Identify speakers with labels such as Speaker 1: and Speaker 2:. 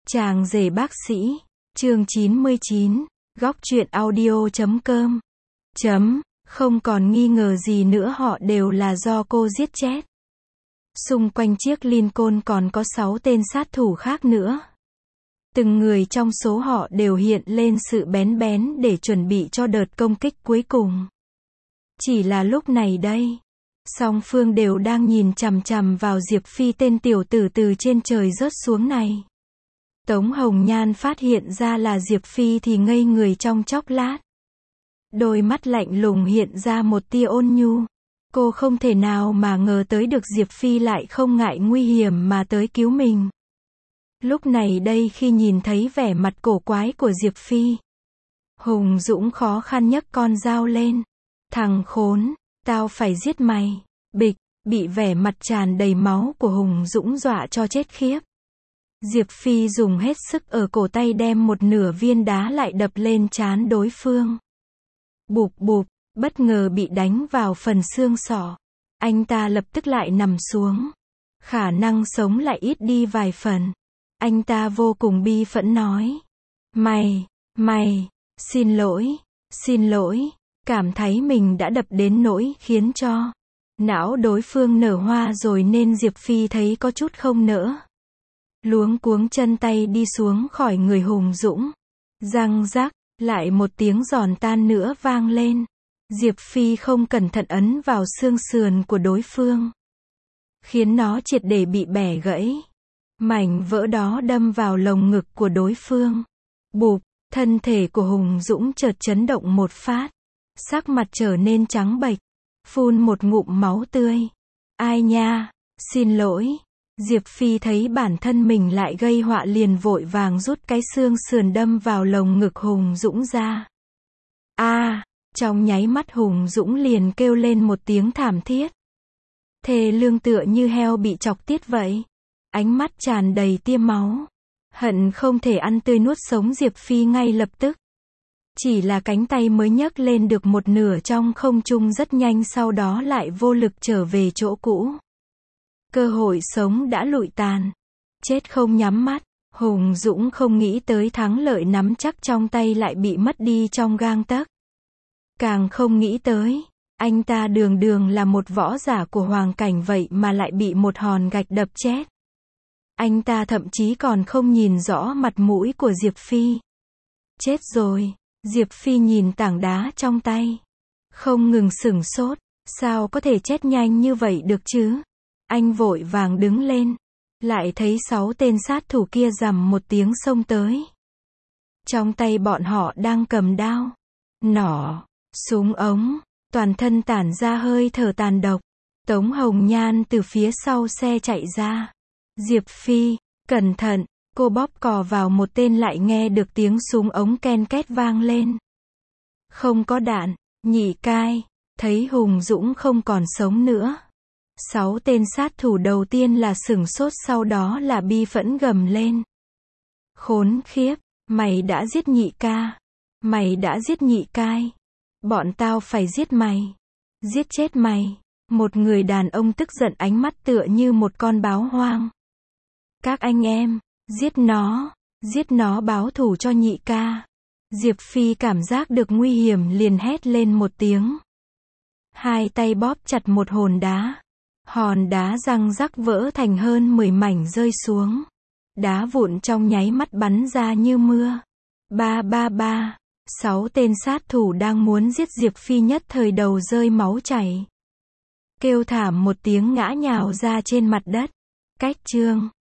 Speaker 1: Chàng rể bác sĩ, chương 99, góc truyện audio.com. Không còn nghi ngờ gì nữa, họ đều là do cô giết chết. Xung quanh chiếc Lincoln còn có 6 tên sát thủ khác nữa. Từng người trong số họ đều hiện lên sự bén bén để chuẩn bị cho đợt công kích cuối cùng. Chỉ là lúc này đây, song phương đều đang nhìn chằm chằm vào Diệp Phi, tên tiểu tử từ trên trời rớt xuống này. Tống Hồng Nhan phát hiện ra là Diệp Phi thì ngây người trong chốc lát. Đôi mắt lạnh lùng hiện ra một tia ôn nhu. Cô không thể nào mà ngờ tới được Diệp Phi lại không ngại nguy hiểm mà tới cứu mình. Lúc này đây khi nhìn thấy vẻ mặt cổ quái của Diệp Phi, Hùng Dũng khó khăn nhấc con dao lên. Thằng khốn, tao phải giết mày. Bịch, bị vẻ mặt tràn đầy máu của Hùng Dũng dọa cho chết khiếp. Diệp Phi dùng hết sức ở cổ tay đem một nửa viên đá lại đập lên trán đối phương. Bụp bụp, bất ngờ bị đánh vào phần xương sọ. Anh ta lập tức lại nằm xuống. Khả năng sống lại ít đi vài phần. Anh ta vô cùng bi phẫn nói. Mày, xin lỗi. Cảm thấy mình đã đập đến nỗi khiến cho não đối phương nở hoa rồi nên Diệp Phi thấy có chút không nỡ. Luống cuống chân tay đi xuống khỏi người Hùng Dũng. Răng rắc, lại một tiếng giòn tan nữa vang lên. Diệp Phi không cẩn thận ấn vào xương sườn của đối phương, khiến nó triệt để bị bẻ gãy. Mảnh vỡ đó đâm vào lồng ngực của đối phương. Bụp, thân thể của Hùng Dũng chợt chấn động một phát. Sắc mặt trở nên trắng bệch, phun một ngụm máu tươi. Ai nha, xin lỗi. Diệp Phi thấy bản thân mình lại gây họa liền vội vàng rút cái xương sườn đâm vào lồng ngực Hùng Dũng ra. Trong nháy mắt Hùng Dũng liền kêu lên một tiếng thảm thiết. Thê lương tựa như heo bị chọc tiết vậy. Ánh mắt tràn đầy tia máu. Hận không thể ăn tươi nuốt sống Diệp Phi ngay lập tức. Chỉ là cánh tay mới nhấc lên được một nửa trong không trung rất nhanh sau đó lại vô lực trở về chỗ cũ. Cơ hội sống đã lụi tàn. Chết không nhắm mắt. Hùng Dũng không nghĩ tới thắng lợi nắm chắc trong tay lại bị mất đi trong gang tấc. Càng không nghĩ tới, anh ta đường đường là một võ giả của hoàng cảnh vậy mà lại bị một hòn gạch đập chết. Anh ta thậm chí còn không nhìn rõ mặt mũi của Diệp Phi. Chết rồi. Diệp Phi nhìn tảng đá trong tay, không ngừng sửng sốt. Sao có thể chết nhanh như vậy được chứ? Anh vội vàng đứng lên, lại thấy 6 tên sát thủ kia rầm một tiếng xông tới. Trong tay bọn họ đang cầm đao, nỏ, súng ống, toàn thân tản ra hơi thở tàn độc. Tống Hồng Nhan từ phía sau xe chạy ra. Diệp Phi, cẩn thận. Cô bóp cò vào một tên lại nghe được tiếng súng ống ken két vang lên. Không có đạn. Nhị cai, thấy Hùng Dũng không còn sống nữa. 6 tên sát thủ đầu tiên là sửng sốt, sau đó là bi phẫn gầm lên. Khốn khiếp, mày đã giết nhị ca. Mày đã giết nhị cai. Bọn tao phải giết mày. Giết chết mày. Một người đàn ông tức giận, ánh mắt tựa như một con báo hoang. Các anh em, giết nó báo thù cho nhị ca. Diệp Phi cảm giác được nguy hiểm liền hét lên một tiếng. Hai tay bóp chặt một hòn đá răng rắc vỡ thành hơn 10 mảnh rơi xuống. Đá vụn trong nháy mắt bắn ra như mưa. 6 tên sát thủ đang muốn giết Diệp Phi nhất thời đầu rơi máu chảy. Kêu thảm một tiếng ngã nhào ra trên mặt đất. Cách chương